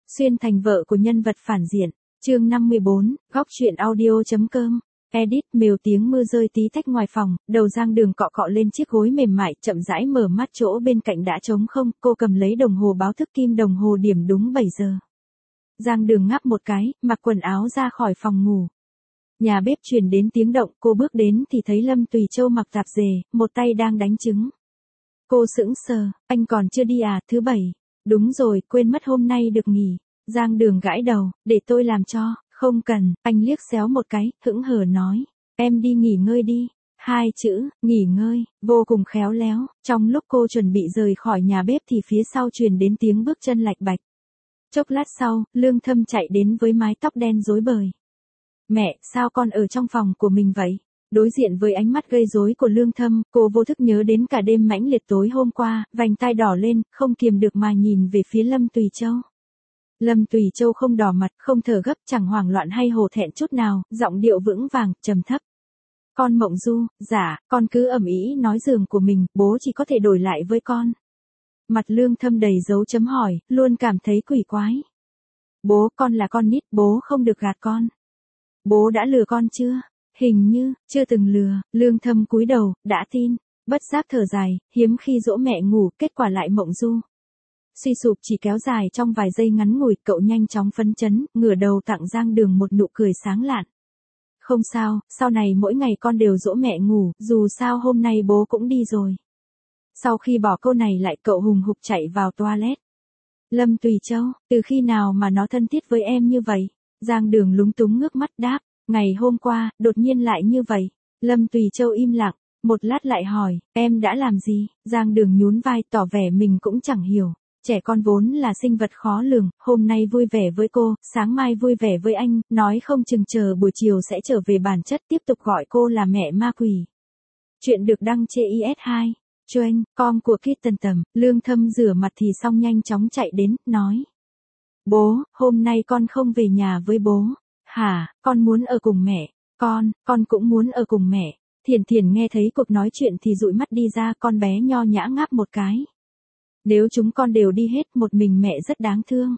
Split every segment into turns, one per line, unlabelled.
Xuyên thành vợ của nhân vật phản diện. Chương 54, góc truyện audio.com. Edit, mều tiếng mưa rơi tí tách ngoài phòng, đầu Giang Đường cọ cọ lên chiếc gối mềm mại, chậm rãi mở mắt, chỗ bên cạnh đã trống không, cô cầm lấy đồng hồ báo thức, kim đồng hồ điểm đúng 7 giờ. Giang Đường ngáp một cái, mặc quần áo ra khỏi phòng ngủ. Nhà bếp truyền đến tiếng động, cô bước đến thì thấy Lâm Tùy Châu mặc tạp dề, một tay đang đánh trứng. Cô sững sờ, anh còn chưa đi à? Thứ bảy. Đúng rồi, quên mất hôm nay được nghỉ. Giang Đường gãi đầu, để tôi làm cho. Không cần, anh liếc xéo một cái, hững hờ nói. Em đi nghỉ ngơi đi. Hai chữ, nghỉ ngơi, vô cùng khéo léo. Trong lúc cô chuẩn bị rời khỏi nhà bếp thì phía sau truyền đến tiếng bước chân lạch bạch. Chốc lát sau, Lương Thâm chạy đến với mái tóc đen rối bời. Mẹ, sao con ở trong phòng của mình vậy? Đối diện với ánh mắt gây rối của Lương Thâm, cô vô thức nhớ đến cả đêm mãnh liệt tối hôm qua, vành tai đỏ lên, không kiềm được mà nhìn về phía Lâm Tùy Châu. Lâm Tùy Châu không đỏ mặt, không thở gấp, chẳng hoảng loạn hay hổ thẹn chút nào, giọng điệu vững vàng, trầm thấp. Con Mộng Du, dạ, con cứ ầm ĩ nói giường của mình, bố chỉ có thể đổi lại với con. Mặt Lương Thâm đầy dấu chấm hỏi, luôn cảm thấy quỷ quái. Bố, con là con nít, bố không được gạt con. Bố đã lừa con chưa? Hình như, chưa từng lừa. Lương Thâm cúi đầu, đã tin. Bất giác thở dài, hiếm khi dỗ mẹ ngủ, kết quả lại Mộng Du. Suy sụp chỉ kéo dài trong vài giây ngắn ngủi, cậu nhanh chóng phấn chấn, ngửa đầu tặng Giang Đường một nụ cười sáng lạn. Không sao, sau này mỗi ngày con đều dỗ mẹ ngủ, dù sao hôm nay bố cũng đi rồi. Sau khi bỏ câu này lại, cậu hùng hục chạy vào toilet. Lâm Tùy Châu, từ khi nào mà nó thân thiết với em như vậy? Giang Đường lúng túng ngước mắt đáp, ngày hôm qua, đột nhiên lại như vậy. Lâm Tùy Châu im lặng, một lát lại hỏi, em đã làm gì? Giang Đường nhún vai, tỏ vẻ mình cũng chẳng hiểu. Trẻ con vốn là sinh vật khó lường, hôm nay vui vẻ với cô, sáng mai vui vẻ với anh, nói không chừng chờ buổi chiều sẽ trở về bản chất, tiếp tục gọi cô là mẹ ma quỷ. Chuyện được đăng trên IS2. Choeng, com của Kitten Tầm. Lương Thâm rửa mặt thì xong nhanh chóng chạy đến, nói. Bố, hôm nay con không về nhà với bố. Hả, con muốn ở cùng mẹ. Con cũng muốn ở cùng mẹ. Thiền Thiền nghe thấy cuộc nói chuyện thì dụi mắt đi ra, con bé nho nhã ngáp một cái. Nếu chúng con đều đi hết, một mình mẹ rất đáng thương.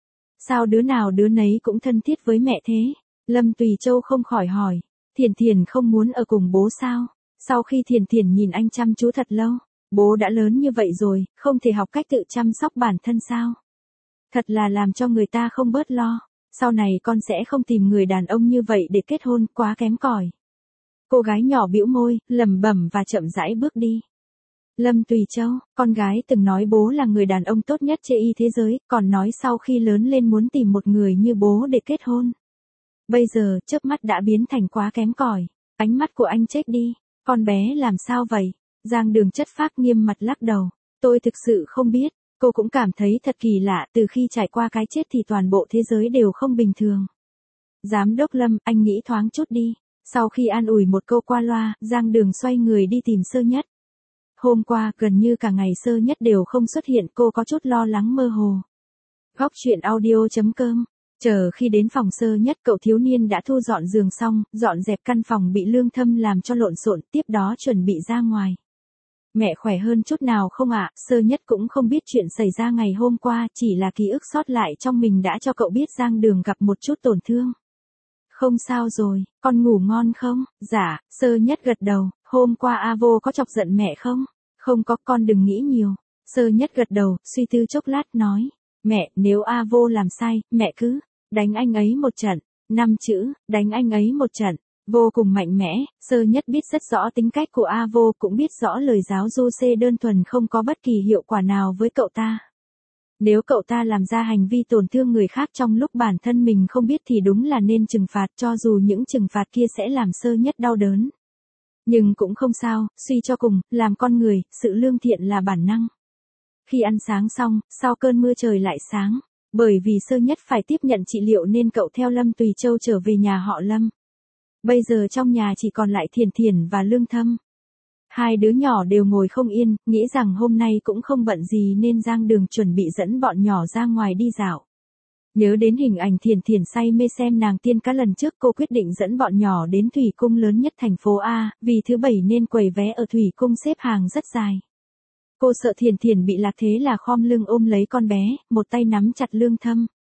Sao đứa nào đứa nấy cũng thân thiết với mẹ thế? Lâm Tùy Châu không khỏi hỏi. Thiền Thiền không muốn ở cùng bố sao? Sau khi Thiền Thiền nhìn anh chăm chú thật lâu, bố đã lớn như vậy rồi, không thể học cách tự chăm sóc bản thân sao? Thật là làm cho người ta không bớt lo. Sau này con sẽ không tìm người đàn ông như vậy để kết hôn, quá kém cỏi. Cô gái nhỏ bĩu môi, lẩm bẩm và chậm rãi bước đi. Lâm Tùy Châu, con gái từng nói bố là người đàn ông tốt nhất trên thế giới, còn nói sau khi lớn lên muốn tìm một người như bố để kết hôn. Bây giờ, chớp mắt đã biến thành quá kém cỏi. Ánh mắt của anh chết đi. Con bé làm sao vậy? Giang Đường chất phác nghiêm mặt lắc đầu. Tôi thực sự không biết. Cô cũng cảm thấy thật kỳ lạ, từ khi trải qua cái chết thì toàn bộ thế giới đều không bình thường. Giám đốc Lâm, anh nghĩ thoáng chút đi. Sau khi an ủi một câu qua loa, Giang Đường xoay người đi tìm Sơ Nhất. Hôm qua, gần như cả ngày Sơ Nhất đều không xuất hiện, cô có chút lo lắng mơ hồ. Góc truyện audio.com. Chờ khi đến phòng Sơ Nhất, cậu thiếu niên đã thu dọn giường xong, dọn dẹp căn phòng bị Lương Thâm làm cho lộn xộn, tiếp đó chuẩn bị ra ngoài. Mẹ khỏe hơn chút nào không ạ? Sơ Nhất cũng không biết chuyện xảy ra ngày hôm qua, chỉ là ký ức sót lại trong mình đã cho cậu biết Giang Đường gặp một chút tổn thương. Không sao rồi, con ngủ ngon không? Dạ, Sơ Nhất gật đầu. Hôm qua A Vô có chọc giận mẹ không? Không có, con đừng nghĩ nhiều. Sơ Nhất gật đầu, suy tư chốc lát nói. Mẹ, nếu A Vô làm sai, mẹ cứ đánh anh ấy một trận. 5 chữ, đánh anh ấy một trận. Vô cùng mạnh mẽ. Sơ Nhất biết rất rõ tính cách của A Vô, cũng biết rõ lời giáo du xê đơn thuần không có bất kỳ hiệu quả nào với cậu ta. Nếu cậu ta làm ra hành vi tổn thương người khác trong lúc bản thân mình không biết thì đúng là nên trừng phạt, cho dù những trừng phạt kia sẽ làm Sơ Nhất đau đớn. Nhưng cũng không sao, suy cho cùng, làm con người, sự lương thiện là bản năng. Khi ăn sáng xong, sau cơn mưa trời lại sáng. Bởi vì Sơ Nhất phải tiếp nhận trị liệu nên cậu theo Lâm Tùy Châu trở về nhà họ Lâm. Bây giờ trong nhà chỉ còn lại Thiền Thiền và Lương Thâm. Hai đứa nhỏ đều ngồi không yên, nghĩ rằng hôm nay cũng không bận gì nên Giang Đường chuẩn bị dẫn bọn nhỏ ra ngoài đi dạo. Nhớ đến hình ảnh Thiền Thiền say mê xem nàng tiên cá lần trước, cô quyết định dẫn bọn nhỏ đến thủy cung lớn nhất thành phố A, vì thứ bảy nên quầy vé ở thủy cung xếp hàng rất dài. Cô sợ Thiền Thiền bị lạc thế là khom lưng ôm lấy con bé, một tay nắm chặt Lương Thâm.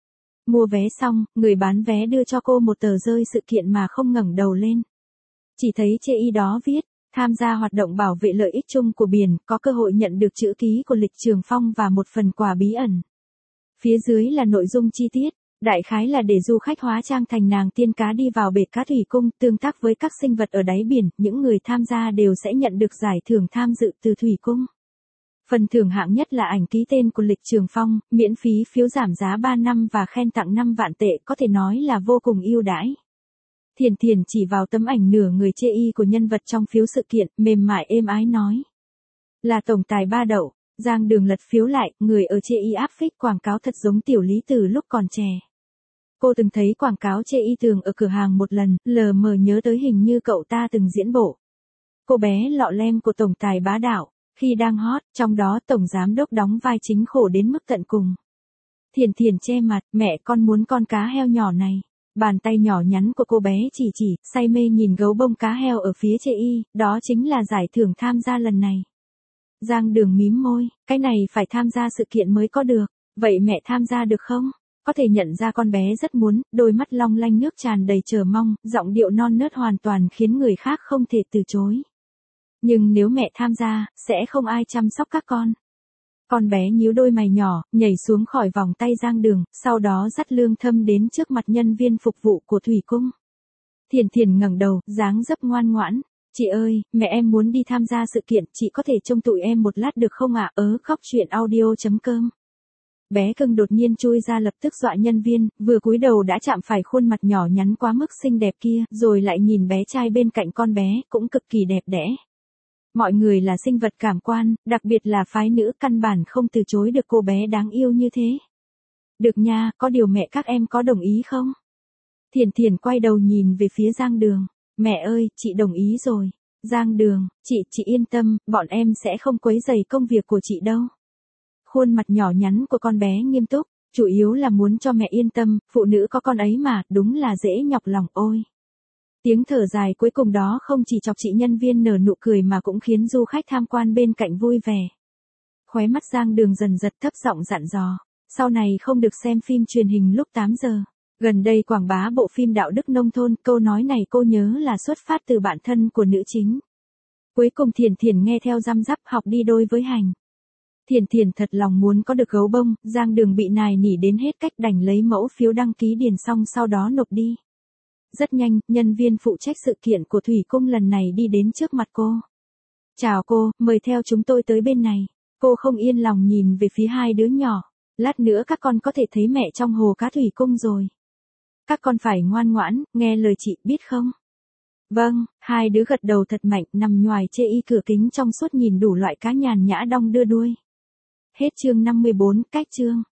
Mua vé xong, người bán vé đưa cho cô một tờ rơi sự kiện mà không ngẩng đầu lên. Chỉ thấy chê y đó viết, tham gia hoạt động bảo vệ lợi ích chung của biển, có cơ hội nhận được chữ ký của Lịch Trường Phong và một phần quà bí ẩn. Phía dưới là nội dung chi tiết, đại khái là để du khách hóa trang thành nàng tiên cá đi vào bể cá thủy cung, tương tác với các sinh vật ở đáy biển, những người tham gia đều sẽ nhận được giải thưởng tham dự từ thủy cung. Phần thưởng hạng nhất là ảnh ký tên của Lịch Trường Phong, miễn phí phiếu giảm giá 3 năm và khen tặng 5 vạn tệ, có thể nói là vô cùng ưu đãi. Thiền Thiền chỉ vào tấm ảnh nửa người chê y của nhân vật trong phiếu sự kiện, mềm mại êm ái nói. Là tổng tài Ba Đậu. Giang Đường lật phiếu lại, người ở chê y áp phích quảng cáo thật giống Tiểu Lý từ lúc còn trẻ. Cô từng thấy quảng cáo chê y tường ở cửa hàng một lần, lờ mờ nhớ tới hình như cậu ta từng diễn bộ. Cô bé lọ lem của tổng tài Bá Đạo, khi đang hot, trong đó tổng giám đốc đóng vai chính khổ đến mức tận cùng. Thiền Thiền che mặt, mẹ con muốn con cá heo nhỏ này. Bàn tay nhỏ nhắn của cô bé chỉ, say mê nhìn gấu bông cá heo ở phía chê y, đó chính là giải thưởng tham gia lần này. Giang Đường mím môi, cái này phải tham gia sự kiện mới có được, vậy mẹ tham gia được không? Có thể nhận ra con bé rất muốn, đôi mắt long lanh nước tràn đầy chờ mong, giọng điệu non nớt hoàn toàn khiến người khác không thể từ chối. Nhưng nếu mẹ tham gia, sẽ không ai chăm sóc các con. Con bé nhíu đôi mày nhỏ, nhảy xuống khỏi vòng tay Giang Đường, sau đó dắt Lương Thâm đến trước mặt nhân viên phục vụ của thủy cung. Thiền Thiền ngẩng đầu, dáng dấp ngoan ngoãn. Chị ơi, mẹ em muốn đi tham gia sự kiện, chị có thể trông tụi em một lát được không ạ? Khóc chuyện audio.com. Bé cưng đột nhiên chui ra lập tức dọa nhân viên, vừa cúi đầu đã chạm phải khuôn mặt nhỏ nhắn quá mức xinh đẹp kia, rồi lại nhìn bé trai bên cạnh con bé, cũng cực kỳ đẹp đẽ. Mọi người là sinh vật cảm quan, đặc biệt là phái nữ, căn bản không từ chối được cô bé đáng yêu như thế. Được nha, có điều mẹ các em có đồng ý không? Thiền Thiền quay đầu nhìn về phía Giang Đường. Mẹ ơi, chị đồng ý rồi. Giang Đường, chị yên tâm, bọn em sẽ không quấy rầy công việc của chị đâu. Khuôn mặt nhỏ nhắn của con bé nghiêm túc, chủ yếu là muốn cho mẹ yên tâm, phụ nữ có con ấy mà, đúng là dễ nhọc lòng ôi. Tiếng thở dài cuối cùng đó không chỉ chọc chị nhân viên nở nụ cười mà cũng khiến du khách tham quan bên cạnh vui vẻ. Khóe mắt Giang Đường dần giật thấp giọng dặn dò, sau này không được xem phim truyền hình lúc 8 giờ. Gần đây quảng bá bộ phim Đạo đức nông thôn, câu nói này cô nhớ là xuất phát từ bạn thân của nữ chính. Cuối cùng Thiền Thiền nghe theo răm rắp học đi đôi với hành. Thiền Thiền thật lòng muốn có được gấu bông, Giang Đường bị nài nỉ đến hết cách đành lấy mẫu phiếu đăng ký điền xong sau đó nộp đi. Rất nhanh, nhân viên phụ trách sự kiện của thủy cung lần này đi đến trước mặt cô. Chào cô, mời theo chúng tôi tới bên này. Cô không yên lòng nhìn về phía hai đứa nhỏ. Lát nữa các con có thể thấy mẹ trong hồ cá thủy cung rồi. Các con phải ngoan ngoãn, nghe lời chị biết không? Vâng, hai đứa gật đầu thật mạnh, nằm nhoài chê y cửa kính trong suốt nhìn đủ loại cá nhàn nhã đong đưa đuôi. Hết chương 54, cách chương.